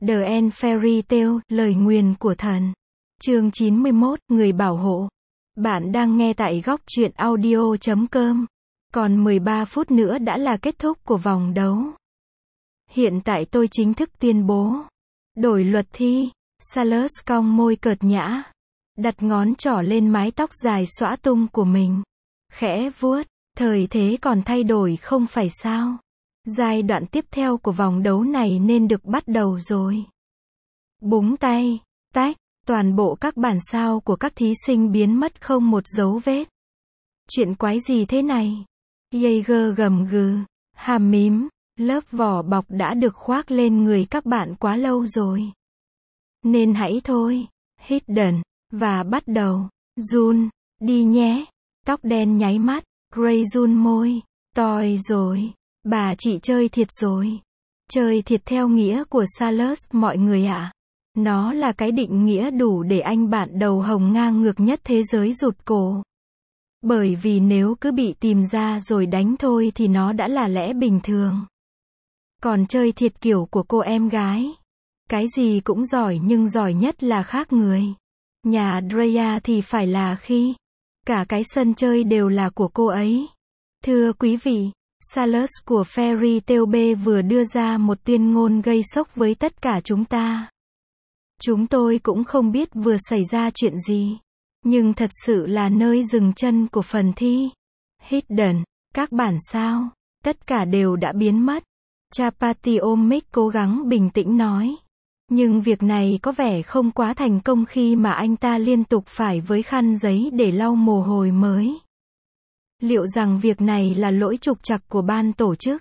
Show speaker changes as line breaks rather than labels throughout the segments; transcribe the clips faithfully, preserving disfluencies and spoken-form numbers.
The End Fairy Tale, lời nguyền của thần. Chương chín mươi mốt, người bảo hộ. Bạn đang nghe tại góc truyện audio chấm com. Còn mười ba phút nữa đã là kết thúc của vòng đấu. Hiện tại tôi chính thức tuyên bố. Đổi luật thi. Salus cong môi cợt nhã. Đặt ngón trỏ lên mái tóc dài xõa tung của mình. Khẽ vuốt. Thời thế còn thay đổi không phải sao? Giai đoạn tiếp theo của vòng đấu này nên được bắt đầu rồi. Búng tay, tách, toàn bộ các bản sao của các thí sinh biến mất không một dấu vết. Chuyện quái gì thế này? Jaeger gầm gừ, hàm mím, lớp vỏ bọc đã được khoác lên người các bạn quá lâu rồi. Nên hãy thôi, hidden, và bắt đầu. Jun, đi nhé. Tóc đen nháy mắt, Gray run môi, toi rồi. Bà chị chơi thiệt rồi. Chơi thiệt theo nghĩa của Salus mọi người ạ. À. Nó là cái định nghĩa đủ để anh bạn đầu hồng ngang ngược nhất thế giới rụt cổ. Bởi vì nếu cứ bị tìm ra rồi đánh thôi thì nó đã là lẽ bình thường. Còn chơi thiệt kiểu của cô em gái. Cái gì cũng giỏi nhưng giỏi nhất là khác người. Nhà Drea thì phải là khi cả cái sân chơi đều là của cô ấy. Thưa quý vị, Salus của Fairy Tail B vừa đưa ra một tuyên ngôn gây sốc với tất cả chúng ta. Chúng tôi cũng không biết vừa xảy ra chuyện gì. Nhưng thật sự là nơi dừng chân của phần thi. Hidden, các bản sao, tất cả đều đã biến mất. Chapati ôm mic cố gắng bình tĩnh nói. Nhưng việc này có vẻ không quá thành công khi mà anh ta liên tục phải với khăn giấy để lau mồ hôi mới. Liệu rằng việc này là lỗi trục trặc của ban tổ chức?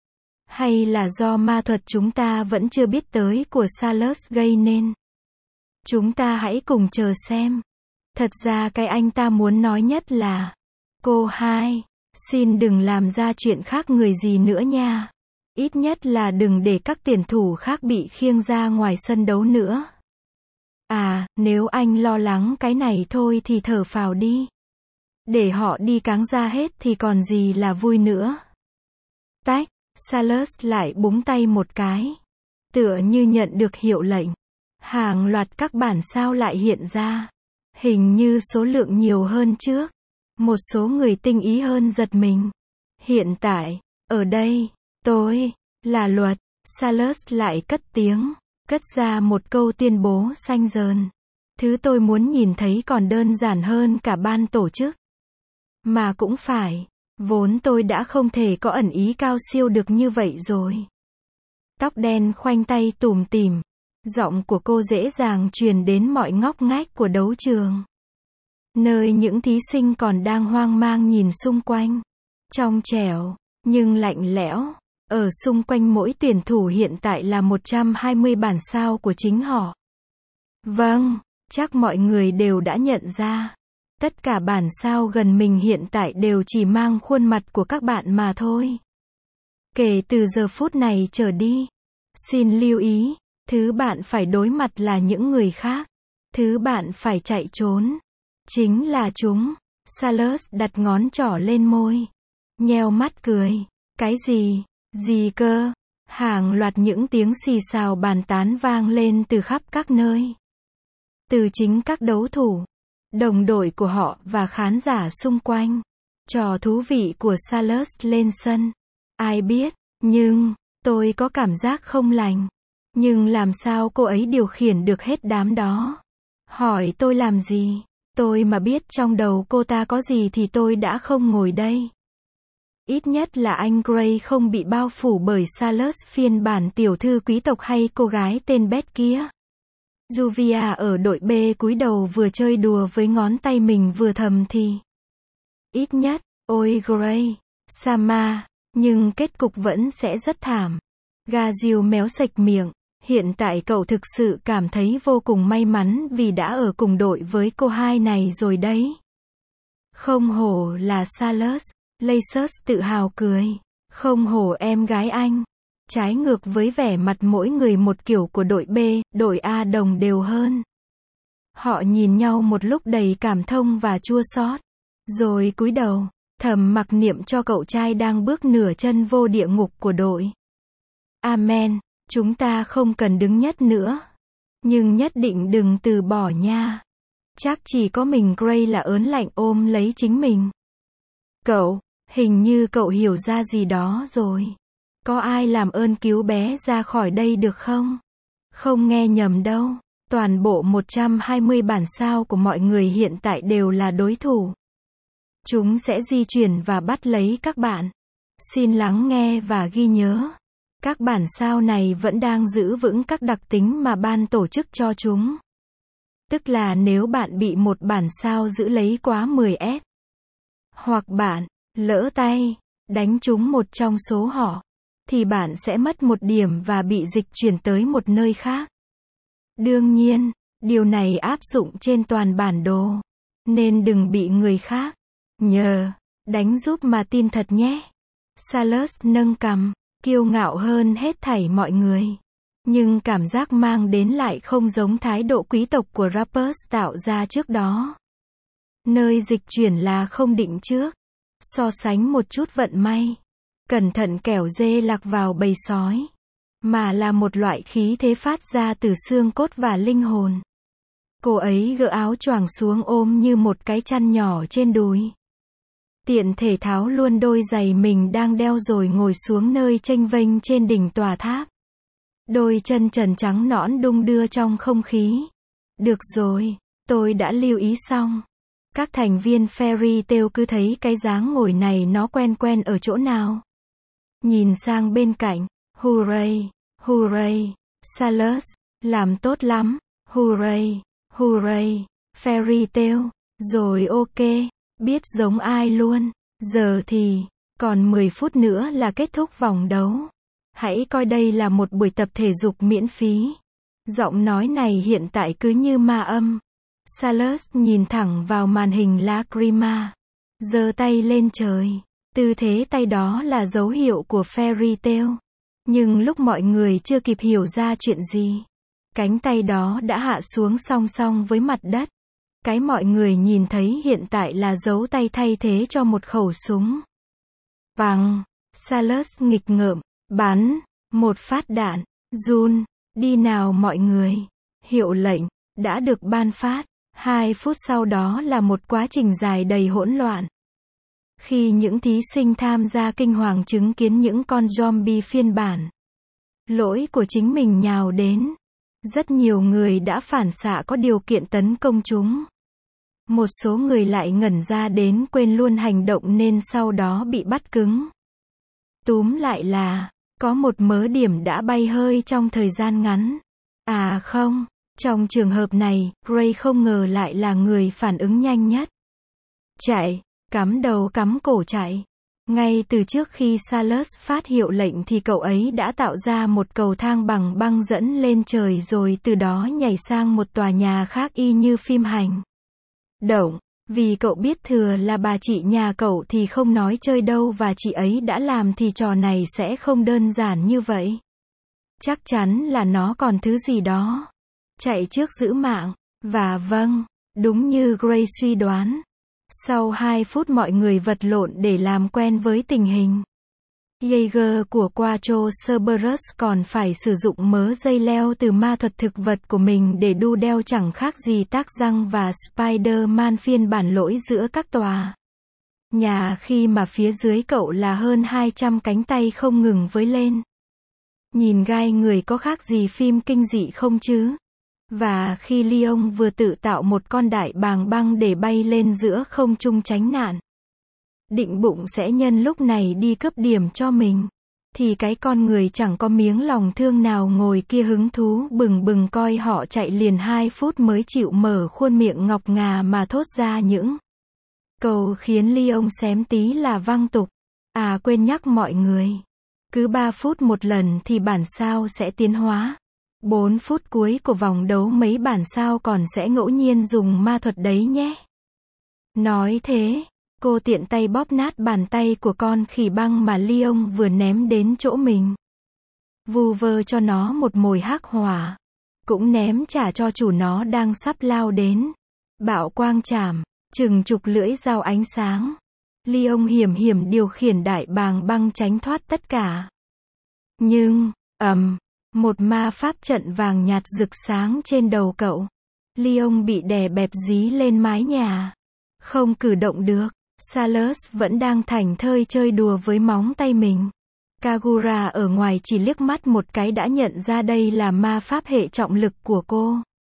Hay là do ma thuật chúng ta vẫn chưa biết tới của Salus gây nên? Chúng ta hãy cùng chờ xem. Thật ra cái anh ta muốn nói nhất là: cô hai, xin đừng làm ra chuyện khác người gì nữa nha. Ít nhất là đừng để các tuyển thủ khác bị khiêng ra ngoài sân đấu nữa. À, nếu anh lo lắng cái này thôi thì thở phào đi. Để họ đi cáng ra hết thì còn gì là vui nữa. Tách, Salus lại búng tay một cái. Tựa như nhận được hiệu lệnh. Hàng loạt các bản sao lại hiện ra. Hình như số lượng nhiều hơn trước. Một số người tinh ý hơn giật mình. Hiện tại, ở đây, tôi, là luật. Salus lại cất tiếng, cất ra một câu tuyên bố xanh dờn. Thứ tôi muốn nhìn thấy còn đơn giản hơn cả ban tổ chức. Mà cũng phải, vốn tôi đã không thể có ẩn ý cao siêu được như vậy rồi. Tóc đen khoanh tay tủm tỉm, giọng của cô dễ dàng truyền đến mọi ngóc ngách của đấu trường. Nơi những thí sinh còn đang hoang mang nhìn xung quanh. Trong trẻo, nhưng lạnh lẽo. Ở xung quanh mỗi tuyển thủ hiện tại là một trăm hai mươi bản sao của chính họ. Vâng, chắc mọi người đều đã nhận ra. Tất cả bản sao gần mình hiện tại đều chỉ mang khuôn mặt của các bạn mà thôi. Kể từ giờ phút này trở đi, xin lưu ý, thứ bạn phải đối mặt là những người khác. Thứ bạn phải chạy trốn, chính là chúng. Salus đặt ngón trỏ lên môi. Nheo mắt cười. Cái gì? Gì cơ? Hàng loạt những tiếng xì xào bàn tán vang lên từ khắp các nơi. Từ chính các đấu thủ, đồng đội của họ và khán giả xung quanh. Trò thú vị của Salus lên sân. Ai biết, nhưng, tôi có cảm giác không lành. Nhưng làm sao cô ấy điều khiển được hết đám đó? Hỏi tôi làm gì? Tôi mà biết trong đầu cô ta có gì thì tôi đã không ngồi đây. Ít nhất là anh Gray không bị bao phủ bởi Salus phiên bản tiểu thư quý tộc hay cô gái tên Beth kia. Juvia ở đội B cúi đầu vừa chơi đùa với ngón tay mình vừa thầm thì. Ít nhất, ôi Gray, Sama, nhưng kết cục vẫn sẽ rất thảm. Gazil méo sạch miệng, hiện tại cậu thực sự cảm thấy vô cùng may mắn vì đã ở cùng đội với cô hai này rồi đấy. Không hổ là Salus, Lacus tự hào cười. Không hổ em gái anh. Trái ngược với vẻ mặt mỗi người một kiểu của đội B, đội A đồng đều hơn. Họ nhìn nhau một lúc đầy cảm thông và chua xót, rồi cúi đầu, thầm mặc niệm cho cậu trai đang bước nửa chân vô địa ngục của đội. Amen. Chúng ta không cần đứng nhất nữa. Nhưng nhất định đừng từ bỏ nha. Chắc chỉ có mình Gray là ớn lạnh ôm lấy chính mình. Cậu, hình như cậu hiểu ra gì đó rồi. Có ai làm ơn cứu bé ra khỏi đây được không? Không nghe nhầm đâu. Toàn bộ một trăm hai mươi bản sao của mọi người hiện tại đều là đối thủ. Chúng sẽ di chuyển và bắt lấy các bạn. Xin lắng nghe và ghi nhớ. Các bản sao này vẫn đang giữ vững các đặc tính mà ban tổ chức cho chúng. Tức là nếu bạn bị một bản sao giữ lấy quá mười S, hoặc bạn lỡ tay đánh trúng một trong số họ, thì bạn sẽ mất một điểm và bị dịch chuyển tới một nơi khác. Đương nhiên, điều này áp dụng trên toàn bản đồ, nên đừng bị người khác nhờ đánh giúp mà tin thật nhé. Salus nâng cằm, kiêu ngạo hơn hết thảy mọi người. Nhưng cảm giác mang đến lại không giống thái độ quý tộc của Rappers tạo ra trước đó. Nơi dịch chuyển là không định trước. So sánh một chút vận may. Cẩn thận kẻo dê lạc vào bầy sói. Mà là một loại khí thế phát ra từ xương cốt và linh hồn. Cô ấy gỡ áo choàng xuống ôm như một cái chăn nhỏ trên đùi. Tiện thể tháo luôn đôi giày mình đang đeo rồi ngồi xuống nơi chênh vênh trên đỉnh tòa tháp. Đôi chân trần trắng nõn đung đưa trong không khí. Được rồi, tôi đã lưu ý xong. Các thành viên Fairy Tail cứ thấy cái dáng ngồi này nó quen quen ở chỗ nào. Nhìn sang bên cạnh, hooray, hooray, Salus, làm tốt lắm, hooray, hooray, Fairy Tail, rồi ok, biết giống ai luôn. Giờ thì, còn mười phút nữa là kết thúc vòng đấu. Hãy coi đây là một buổi tập thể dục miễn phí. Giọng nói này hiện tại cứ như ma âm. Salus nhìn thẳng vào màn hình Lacrima. Giơ tay lên trời. Tư thế tay đó là dấu hiệu của Fairy Tail. Nhưng lúc mọi người chưa kịp hiểu ra chuyện gì, cánh tay đó đã hạ xuống song song với mặt đất. Cái mọi người nhìn thấy hiện tại là dấu tay thay thế cho một khẩu súng. Bằng, Salus nghịch ngợm, bắn, một phát đạn, run, đi nào mọi người. Hiệu lệnh, đã được ban phát. Hai phút sau đó là một quá trình dài đầy hỗn loạn. Khi những thí sinh tham gia kinh hoàng chứng kiến những con zombie phiên bản lỗi của chính mình nhào đến, rất nhiều người đã phản xạ có điều kiện tấn công chúng. Một số người lại ngẩn ra đến quên luôn hành động nên sau đó bị bắt cứng. Túm lại là, có một mớ điểm đã bay hơi trong thời gian ngắn. À không, trong trường hợp này, Gray không ngờ lại là người phản ứng nhanh nhất. Chạy, cắm đầu cắm cổ chạy. Ngay từ trước khi Salus phát hiệu lệnh thì cậu ấy đã tạo ra một cầu thang bằng băng dẫn lên trời rồi từ đó nhảy sang một tòa nhà khác y như phim hành động. Vì cậu biết thừa là bà chị nhà cậu thì không nói chơi đâu và chị ấy đã làm thì trò này sẽ không đơn giản như vậy. Chắc chắn là nó còn thứ gì đó. Chạy trước giữ mạng. Và vâng, đúng như Gray suy đoán. Sau hai phút mọi người vật lộn để làm quen với tình hình. Jaeger của Quattro Cerberus còn phải sử dụng mớ dây leo từ ma thuật thực vật của mình để đu đeo chẳng khác gì tác răng và Spider-Man phiên bản lỗi giữa các tòa nhà khi mà phía dưới cậu là hơn hai trăm cánh tay không ngừng với lên. Nhìn gai người có khác gì phim kinh dị không chứ? Và khi Leon vừa tự tạo một con đại bàng băng để bay lên giữa không trung tránh nạn, định bụng sẽ nhân lúc này đi cướp điểm cho mình, thì cái con người chẳng có miếng lòng thương nào ngồi kia hứng thú bừng bừng coi họ chạy liền hai phút mới chịu mở khuôn miệng ngọc ngà mà thốt ra những câu khiến Leon xém tí là văng tục. À quên nhắc mọi người, cứ ba phút một lần thì bản sao sẽ tiến hóa. bốn phút cuối của vòng đấu mấy bản sao còn sẽ ngẫu nhiên dùng ma thuật đấy nhé. Nói thế, cô tiện tay bóp nát bàn tay của con khỉ băng mà Leon vừa ném đến chỗ mình. Vu vơ cho nó một mồi hắc hỏa. Cũng ném trả cho chủ nó đang sắp lao đến. Bạo quang chảm, chừng chục lưỡi dao ánh sáng. Leon hiểm hiểm điều khiển đại bàng băng tránh thoát tất cả. Nhưng, ầm, um, Một ma pháp trận vàng nhạt rực sáng trên đầu cậu. Leon bị đè bẹp dí lên mái nhà. Không cử động được. Salus vẫn đang thảnh thơi chơi đùa với móng tay mình. Kagura ở ngoài chỉ liếc mắt một cái đã nhận ra đây là ma pháp hệ trọng lực của cô.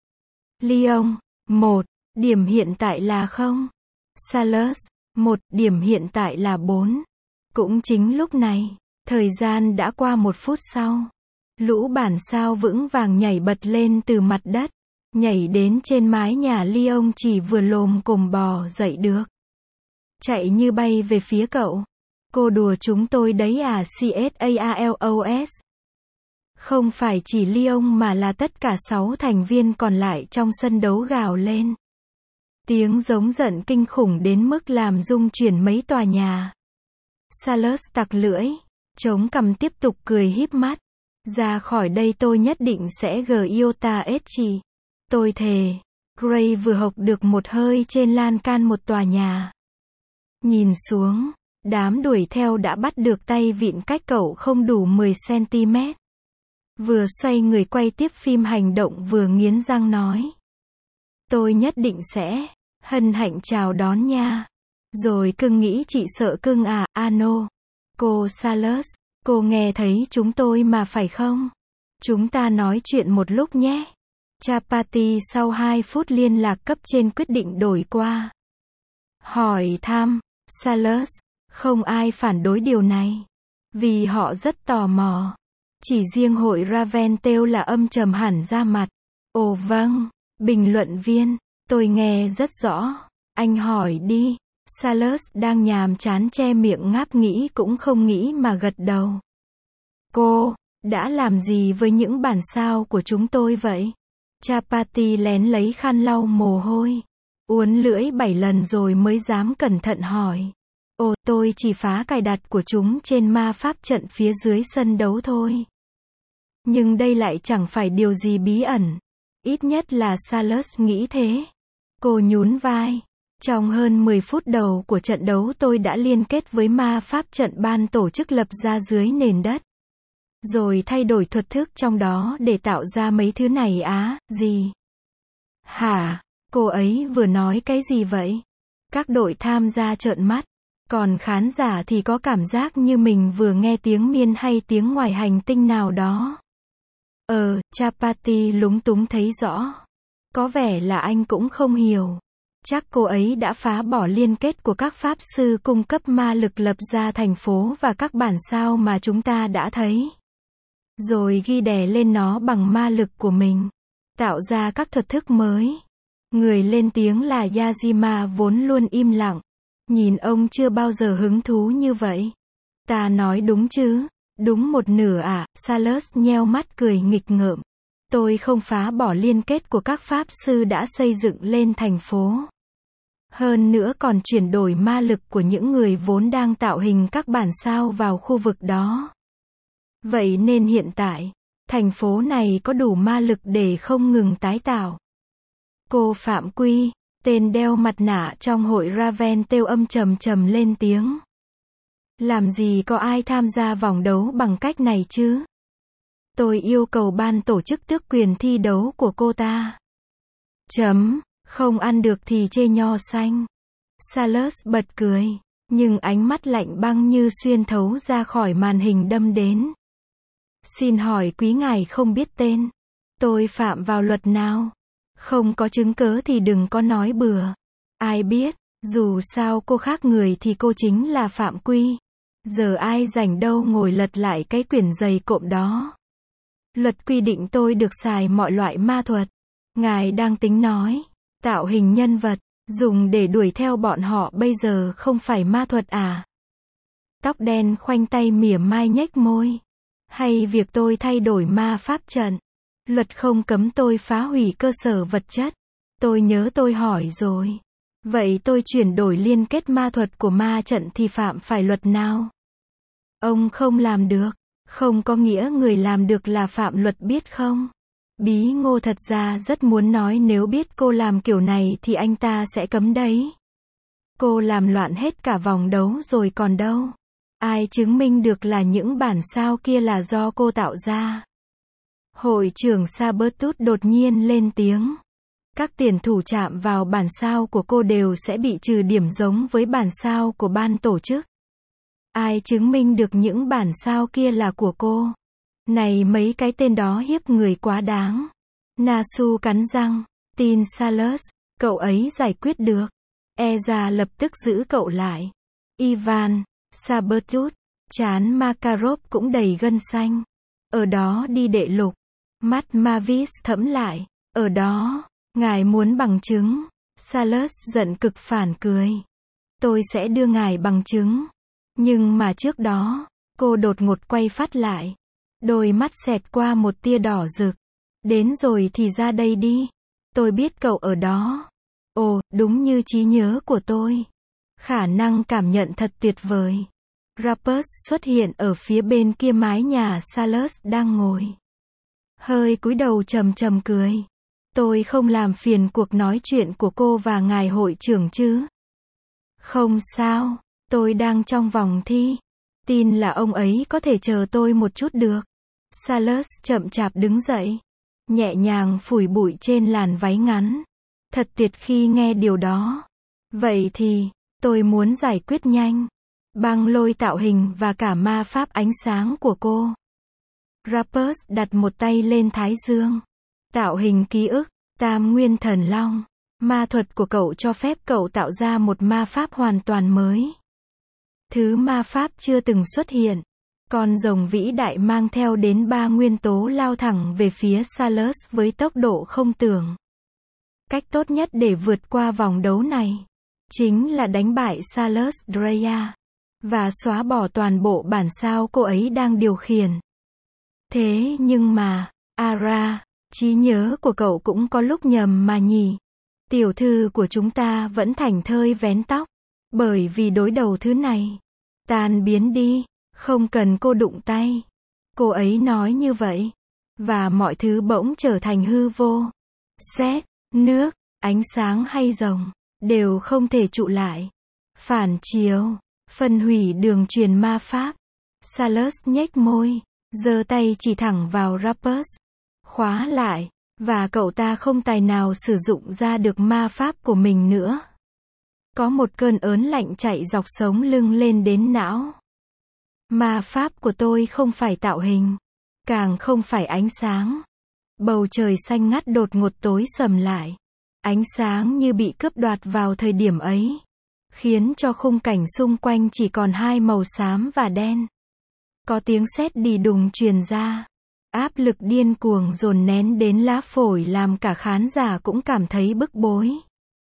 Leon, một, điểm hiện tại là không. Salus, một, điểm hiện tại là bốn. Cũng chính lúc này, thời gian đã qua một phút sau. Lũ bản sao vững vàng nhảy bật lên từ mặt đất. Nhảy đến trên mái nhà Leon chỉ vừa lồm cồm bò dậy được. Chạy như bay về phía cậu. Cô đùa chúng tôi đấy à Calos. Không phải chỉ Leon mà là tất cả sáu thành viên còn lại trong sân đấu gào lên. Tiếng giống giận kinh khủng đến mức làm rung chuyển mấy tòa nhà. Salus tặc lưỡi, chống cằm tiếp tục cười híp mắt. Ra khỏi đây tôi nhất định sẽ giota ecchi. Tôi thề. Gray vừa hộc được một hơi trên lan can một tòa nhà. Nhìn xuống, đám đuổi theo đã bắt được tay vịn cách cậu không đủ mười xăng-ti-mét. Vừa xoay người quay tiếp phim hành động vừa nghiến răng nói. Tôi nhất định sẽ hân hạnh chào đón nha. Rồi cưng nghĩ chị sợ cưng à, Ano. Cô Salus, cô nghe thấy chúng tôi mà phải không? Chúng ta nói chuyện một lúc nhé. Chapati sau hai phút liên lạc cấp trên quyết định đổi qua. Hỏi thăm, Salus, không ai phản đối điều này. Vì họ rất tò mò. Chỉ riêng hội Raventeo là âm trầm hẳn ra mặt. Ồ vâng, bình luận viên, tôi nghe rất rõ. Anh hỏi đi. Salus đang nhàm chán che miệng ngáp nghĩ cũng không nghĩ mà gật đầu. Cô, đã làm gì với những bản sao của chúng tôi vậy? Chapati lén lấy khăn lau mồ hôi. Uốn lưỡi bảy lần rồi mới dám cẩn thận hỏi. Ồ, tôi chỉ phá cài đặt của chúng trên ma pháp trận phía dưới sân đấu thôi. Nhưng đây lại chẳng phải điều gì bí ẩn. Ít nhất là Salus nghĩ thế. Cô nhún vai. Trong hơn mười phút đầu của trận đấu tôi đã liên kết với ma pháp trận ban tổ chức lập ra dưới nền đất. Rồi thay đổi thuật thức trong đó để tạo ra mấy thứ này á, gì? Hả? Cô ấy vừa nói cái gì vậy? Các đội tham gia trợn mắt. Còn khán giả thì có cảm giác như mình vừa nghe tiếng miên hay tiếng ngoài hành tinh nào đó. Ờ, Chapati lúng túng thấy rõ. Có vẻ là anh cũng không hiểu. Chắc cô ấy đã phá bỏ liên kết của các pháp sư cung cấp ma lực lập ra thành phố và các bản sao mà chúng ta đã thấy. Rồi ghi đè lên nó bằng ma lực của mình. Tạo ra các thuật thức mới. Người lên tiếng là Yajima vốn luôn im lặng. Nhìn ông chưa bao giờ hứng thú như vậy. Ta nói đúng chứ? Đúng một nửa à? Salus nheo mắt cười nghịch ngợm. Tôi không phá bỏ liên kết của các pháp sư đã xây dựng lên thành phố. Hơn nữa còn chuyển đổi ma lực của những người vốn đang tạo hình các bản sao vào khu vực đó. Vậy nên hiện tại, thành phố này có đủ ma lực để không ngừng tái tạo. Cô phạm quy, tên đeo mặt nạ trong hội Raventeo âm trầm trầm lên tiếng. Làm gì có ai tham gia vòng đấu bằng cách này chứ? Tôi yêu cầu ban tổ chức tước quyền thi đấu của cô ta. Chấm, không ăn được thì chê nho xanh. Salus bật cười, nhưng ánh mắt lạnh băng như xuyên thấu ra khỏi màn hình đâm đến. Xin hỏi quý ngài không biết tên. Tôi phạm vào luật nào? Không có chứng cớ thì đừng có nói bừa. Ai biết, dù sao cô khác người thì cô chính là phạm quy. Giờ ai rảnh đâu ngồi lật lại cái quyển dày cộm đó. Luật quy định tôi được xài mọi loại ma thuật. Ngài đang tính nói, tạo hình nhân vật, dùng để đuổi theo bọn họ bây giờ không phải ma thuật à? Tóc đen khoanh tay mỉa mai nhếch môi. Hay việc tôi thay đổi ma pháp trận? Luật không cấm tôi phá hủy cơ sở vật chất. Tôi nhớ tôi hỏi rồi. Vậy tôi chuyển đổi liên kết ma thuật của ma trận thì phạm phải luật nào? Ông không làm được. Không có nghĩa người làm được là phạm luật biết không? Bí Ngô thật ra rất muốn nói nếu biết cô làm kiểu này thì anh ta sẽ cấm đấy. Cô làm loạn hết cả vòng đấu rồi còn đâu. Ai chứng minh được là những bản sao kia là do cô tạo ra? Hội trưởng Sabertooth đột nhiên lên tiếng. Các tuyển thủ chạm vào bản sao của cô đều sẽ bị trừ điểm giống với bản sao của ban tổ chức. Ai chứng minh được những bản sao kia là của cô? Này mấy cái tên đó hiếp người quá đáng. Nasu cắn răng. Tin Salas, cậu ấy giải quyết được. Eza lập tức giữ cậu lại. Ivan, Sabertooth, trán Makarov cũng đầy gân xanh. Ở đó đi đệ lục. Mắt Mavis thẫm lại. Ở đó, ngài muốn bằng chứng. Salas giận cực phản cười. Tôi sẽ đưa ngài bằng chứng. Nhưng mà trước đó, cô đột ngột quay phát lại. Đôi mắt xẹt qua một tia đỏ rực. Đến rồi thì ra đây đi. Tôi biết cậu ở đó. Ồ, đúng như trí nhớ của tôi. Khả năng cảm nhận thật tuyệt vời. Rappers xuất hiện ở phía bên kia mái nhà Salas đang ngồi. Hơi cúi đầu trầm trầm cười. Tôi không làm phiền cuộc nói chuyện của cô và ngài hội trưởng chứ? Không sao, tôi đang trong vòng thi. Tin là ông ấy có thể chờ tôi một chút được. Salas chậm chạp đứng dậy. Nhẹ nhàng phủi bụi trên làn váy ngắn. Thật tuyệt khi nghe điều đó. Vậy thì, tôi muốn giải quyết nhanh. Băng lôi tạo hình và cả ma pháp ánh sáng của cô. Rappers đặt một tay lên thái dương. Tạo hình ký ức, tam nguyên thần long. Ma thuật của cậu cho phép cậu tạo ra một ma pháp hoàn toàn mới. Thứ ma pháp chưa từng xuất hiện. Con rồng vĩ đại mang theo đến ba nguyên tố lao thẳng về phía Salas với tốc độ không tưởng. Cách tốt nhất để vượt qua vòng đấu này, chính là đánh bại Salas Dreya. Và xóa bỏ toàn bộ bản sao cô ấy đang điều khiển. Thế nhưng mà, Ara, trí nhớ của cậu cũng có lúc nhầm mà nhỉ. Tiểu thư của chúng ta vẫn thảnh thơi vén tóc. Bởi vì đối đầu thứ này. Tan biến đi, không cần cô đụng tay. Cô ấy nói như vậy. Và mọi thứ bỗng trở thành hư vô. Sét, nước, ánh sáng hay rồng, đều không thể trụ lại. Phản chiếu, phân hủy đường truyền ma pháp. Salas nhếch môi, giơ tay chỉ thẳng vào Rappers. Khóa lại, và cậu ta không tài nào sử dụng ra được ma pháp của mình nữa. Có một cơn ớn lạnh chạy dọc sống lưng lên đến não. Ma pháp của tôi không phải tạo hình, càng không phải ánh sáng. Bầu trời xanh ngắt đột ngột tối sầm lại. Ánh sáng như bị cướp đoạt vào thời điểm ấy, khiến cho khung cảnh xung quanh chỉ còn hai màu xám và đen. Có tiếng sét đì đùng truyền ra. Áp lực điên cuồng dồn nén đến lá phổi làm cả khán giả cũng cảm thấy bức bối.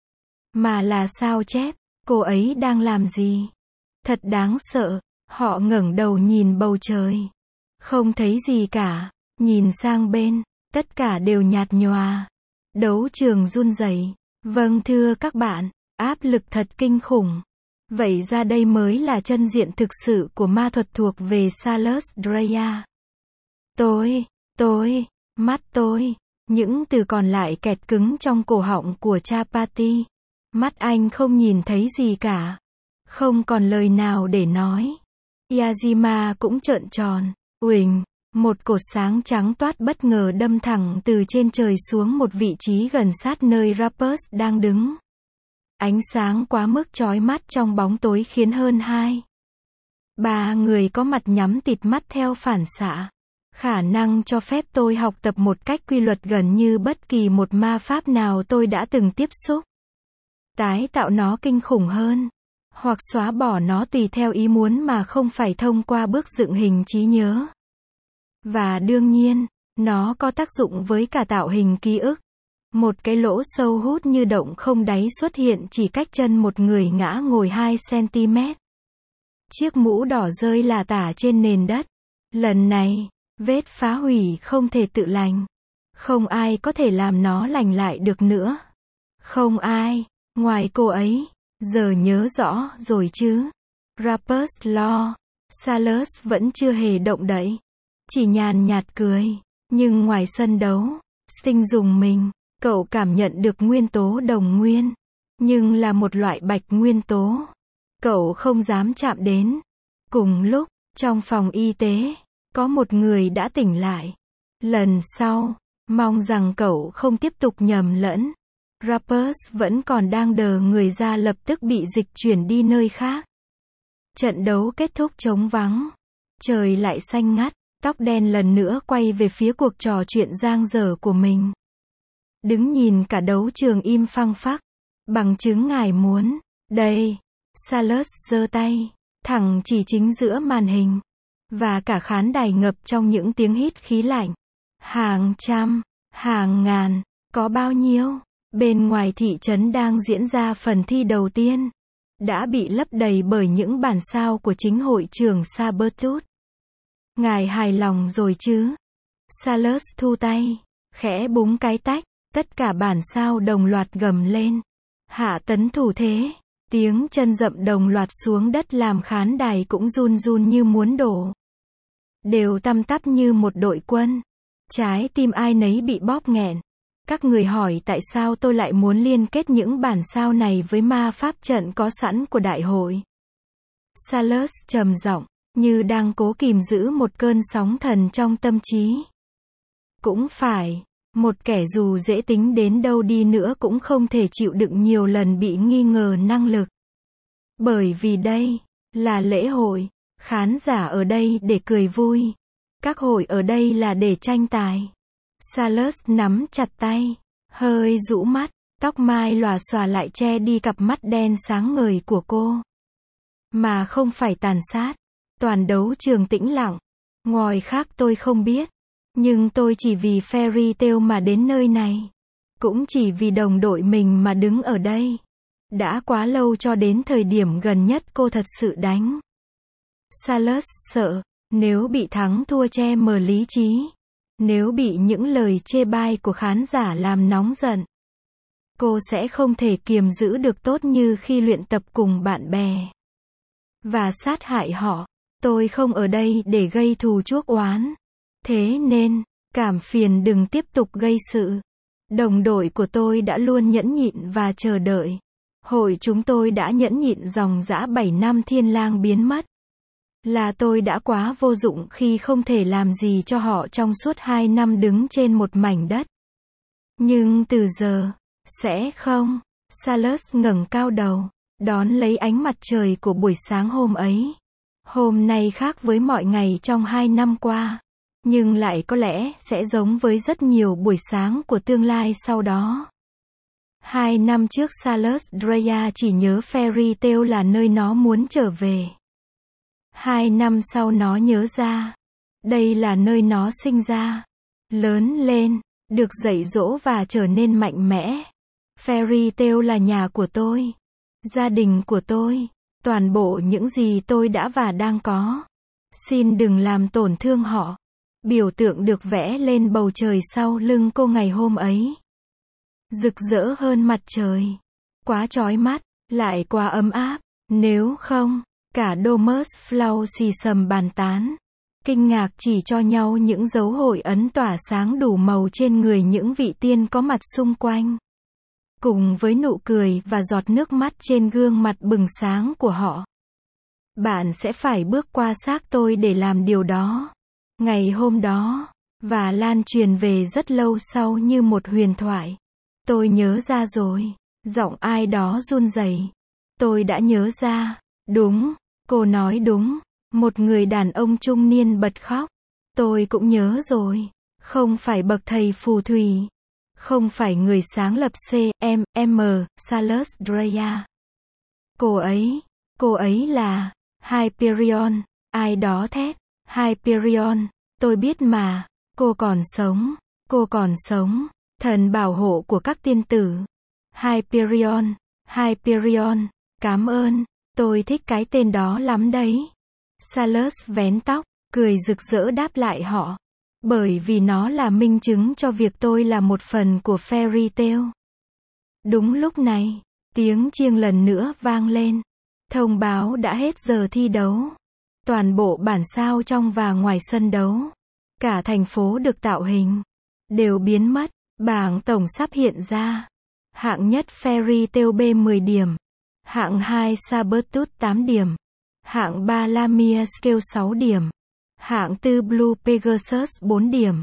Mà là sao chép, cô ấy đang làm gì? Thật đáng sợ. Họ ngẩng đầu nhìn bầu trời. Không thấy gì cả. Nhìn sang bên, tất cả đều nhạt nhòa. Đấu trường run rẩy. Vâng thưa các bạn, áp lực thật kinh khủng. Vậy ra đây mới là chân diện thực sự của ma thuật thuộc về Salas Dreya. Tôi, tôi, mắt tôi, những từ còn lại kẹt cứng trong cổ họng của Chapati. Mắt anh không nhìn thấy gì cả. Không còn lời nào để nói. Yazima cũng trợn tròn. Uỳnh, một cột sáng trắng toát bất ngờ đâm thẳng từ trên trời xuống một vị trí gần sát nơi Rappers đang đứng. Ánh sáng quá mức chói mắt trong bóng tối khiến hơn hai. Ba người có mặt nhắm tịt mắt theo phản xạ. Khả năng cho phép tôi học tập một cách quy luật gần như bất kỳ một ma pháp nào tôi đã từng tiếp xúc. Tái tạo nó kinh khủng hơn. Hoặc xóa bỏ nó tùy theo ý muốn mà không phải thông qua bước dựng hình trí nhớ. Và đương nhiên, nó có tác dụng với cả tạo hình ký ức. Một cái lỗ sâu hút như động không đáy xuất hiện chỉ cách chân một người ngã ngồi hai xăng-ti-mét. Chiếc mũ đỏ rơi lả tả trên nền đất. Lần này, vết phá hủy không thể tự lành. Không ai có thể làm nó lành lại được nữa. Không ai, ngoài cô ấy. Giờ nhớ rõ rồi chứ. Rappers lo. Salas vẫn chưa hề động đậy. Chỉ nhàn nhạt cười. Nhưng ngoài sân đấu, Sting dùng mình. Cậu cảm nhận được nguyên tố đồng nguyên. Nhưng là một loại bạch nguyên tố. Cậu không dám chạm đến. Cùng lúc, trong phòng y tế, có một người đã tỉnh lại. Lần sau, mong rằng cậu không tiếp tục nhầm lẫn. Rappers vẫn còn đang đờ người ra lập tức bị dịch chuyển đi nơi khác. Trận đấu kết thúc trống vắng. Trời lại xanh ngắt, tóc đen lần nữa quay về phía cuộc trò chuyện dang dở của mình. Đứng nhìn cả đấu trường im phăng phắc. Bằng chứng ngài muốn. Đây. Salas giơ tay, thẳng chỉ chính giữa màn hình. Và cả khán đài ngập trong những tiếng hít khí lạnh. Hàng trăm, hàng ngàn, có bao nhiêu? Bên ngoài thị trấn đang diễn ra phần thi đầu tiên. Đã bị lấp đầy bởi những bản sao của chính hội trưởng Sabertooth. Ngài hài lòng rồi chứ? Salas thu tay, khẽ búng cái tách, tất cả bản sao đồng loạt gầm lên. Hạ tấn thủ thế, tiếng chân dậm đồng loạt xuống đất làm khán đài cũng run run như muốn đổ. Đều tăm tắp như một đội quân. Trái tim ai nấy bị bóp nghẹn. Các người hỏi tại sao tôi lại muốn liên kết những bản sao này với ma pháp trận có sẵn của đại hội. Salas trầm giọng, như đang cố kìm giữ một cơn sóng thần trong tâm trí. Cũng phải, một kẻ dù dễ tính đến đâu đi nữa cũng không thể chịu đựng nhiều lần bị nghi ngờ năng lực. Bởi vì đây là lễ hội, khán giả ở đây để cười vui. Các hội ở đây là để tranh tài. Salas nắm chặt tay, hơi rũ mắt, tóc mai lòa xòa lại che đi cặp mắt đen sáng ngời của cô. Mà không phải tàn sát. Toàn đấu trường tĩnh lặng. Ngoài khác tôi không biết. Nhưng tôi chỉ vì Fairy Tail mà đến nơi này. Cũng chỉ vì đồng đội mình mà đứng ở đây. Đã quá lâu cho đến thời điểm gần nhất cô thật sự đánh. Salas sợ, nếu bị thắng thua che mờ lý trí. Nếu bị những lời chê bai của khán giả làm nóng giận. Cô sẽ không thể kiềm giữ được tốt như khi luyện tập cùng bạn bè. Và sát hại họ. Tôi không ở đây để gây thù chuốc oán. Thế nên, cảm phiền đừng tiếp tục gây sự. Đồng đội của tôi đã luôn nhẫn nhịn và chờ đợi. Hội chúng tôi đã nhẫn nhịn dòng dã bảy năm thiên lang biến mất. Là tôi đã quá vô dụng khi không thể làm gì cho họ trong suốt hai năm đứng trên một mảnh đất. Nhưng từ giờ, sẽ không. Salas ngẩng cao đầu, đón lấy ánh mặt trời của buổi sáng hôm ấy. Hôm nay khác với mọi ngày trong hai năm qua. Nhưng lại có lẽ sẽ giống với rất nhiều buổi sáng của tương lai sau đó. Hai năm trước Salas Dreya chỉ nhớ Fairy Tail là nơi nó muốn trở về. Hai năm sau nó nhớ ra. Đây là nơi nó sinh ra. Lớn lên, được dạy dỗ và trở nên mạnh mẽ. Fairy Tail là nhà của tôi. Gia đình của tôi. Toàn bộ những gì tôi đã và đang có. Xin đừng làm tổn thương họ. Biểu tượng được vẽ lên bầu trời sau lưng cô ngày hôm ấy. Rực rỡ hơn mặt trời. Quá chói mắt, lại quá ấm áp. Nếu không, cả Domus Flow xì xầm bàn tán. Kinh ngạc chỉ cho nhau những dấu hội ấn tỏa sáng đủ màu trên người những vị tiên có mặt xung quanh. Cùng với nụ cười và giọt nước mắt trên gương mặt bừng sáng của họ. Bạn sẽ phải bước qua xác tôi để làm điều đó. Ngày hôm đó, và lan truyền về rất lâu sau như một huyền thoại. Tôi nhớ ra rồi. Giọng ai đó run rẩy. Tôi đã nhớ ra. Đúng, cô nói đúng. Một người đàn ông trung niên bật khóc. Tôi cũng nhớ rồi. Không phải bậc thầy phù thủy. Không phải người sáng lập C M M, Salas Dreya. Cô ấy, cô ấy là Hyperion. Ai đó thét. Hyperion, tôi biết mà. Cô còn sống. Cô còn sống. Thần bảo hộ của các tiên tử. Hyperion, Hyperion, cảm ơn. Tôi thích cái tên đó lắm đấy. Salas vén tóc, cười rực rỡ đáp lại họ. Bởi vì nó là minh chứng cho việc tôi là một phần của Fairy Tail. Đúng lúc này, tiếng chiêng lần nữa vang lên. Thông báo đã hết giờ thi đấu. Toàn bộ bản sao trong và ngoài sân đấu. Cả thành phố được tạo hình. Đều biến mất. Bảng tổng sắp hiện ra. Hạng nhất Fairy Tail B mười điểm. Hạng hai Sabertooth tám điểm. Hạng ba Lamia Scale sáu điểm. Hạng tư Blue Pegasus bốn điểm.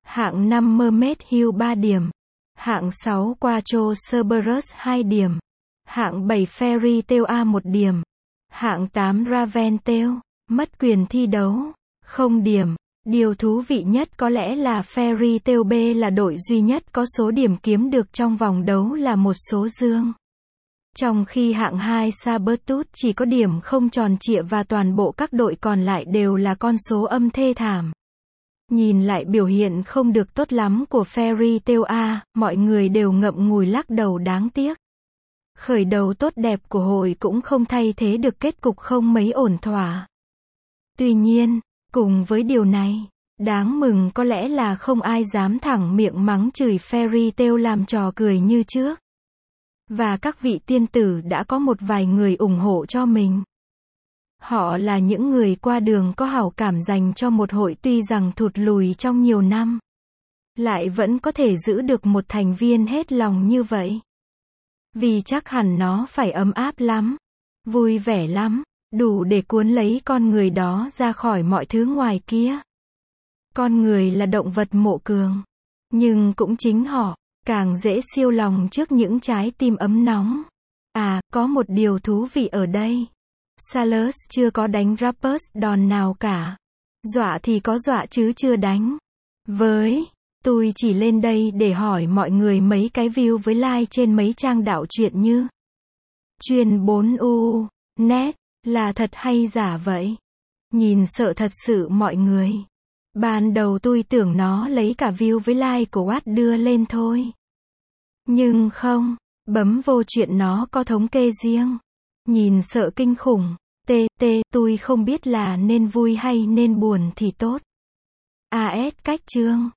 Hạng năm Mermaid Hill ba điểm. Hạng sáu Quattro Cerberus hai điểm. Hạng bảy Fairy Tail A một điểm. Hạng tám Raven Tail, mất quyền thi đấu, không điểm. Điều thú vị nhất có lẽ là Fairy Tail B là đội duy nhất có số điểm kiếm được trong vòng đấu là một số dương. Trong khi hạng hai Sabertooth chỉ có điểm không tròn trịa và toàn bộ các đội còn lại đều là con số âm thê thảm. Nhìn lại biểu hiện không được tốt lắm của Fairy Tail A, mọi người đều ngậm ngùi lắc đầu đáng tiếc. Khởi đầu tốt đẹp của hội cũng không thay thế được kết cục không mấy ổn thỏa. Tuy nhiên, cùng với điều này, đáng mừng có lẽ là không ai dám thẳng miệng mắng chửi Fairy Tail làm trò cười như trước. Và các vị tiên tử đã có một vài người ủng hộ cho mình. Họ là những người qua đường có hảo cảm dành cho một hội tuy rằng thụt lùi trong nhiều năm. Lại vẫn có thể giữ được một thành viên hết lòng như vậy. Vì chắc hẳn nó phải ấm áp lắm, vui vẻ lắm, đủ để cuốn lấy con người đó ra khỏi mọi thứ ngoài kia. Con người là động vật mộ cường, nhưng cũng chính họ, càng dễ siêu lòng trước những trái tim ấm nóng. À, có một điều thú vị ở đây. Salus chưa có đánh Rappers đòn nào cả. Dọa thì có dọa chứ chưa đánh. Với, tôi chỉ lên đây để hỏi mọi người mấy cái view với like trên mấy trang đạo truyện như Truyền bốn U, net, là thật hay giả vậy? Nhìn sợ thật sự mọi người. Ban đầu tôi tưởng nó lấy cả view với like của Watt đưa lên thôi. Nhưng không, bấm vô chuyện nó có thống kê riêng. Nhìn sợ kinh khủng. Tê, tê, tôi không biết là nên vui hay nên buồn thì tốt. a ét cách chương.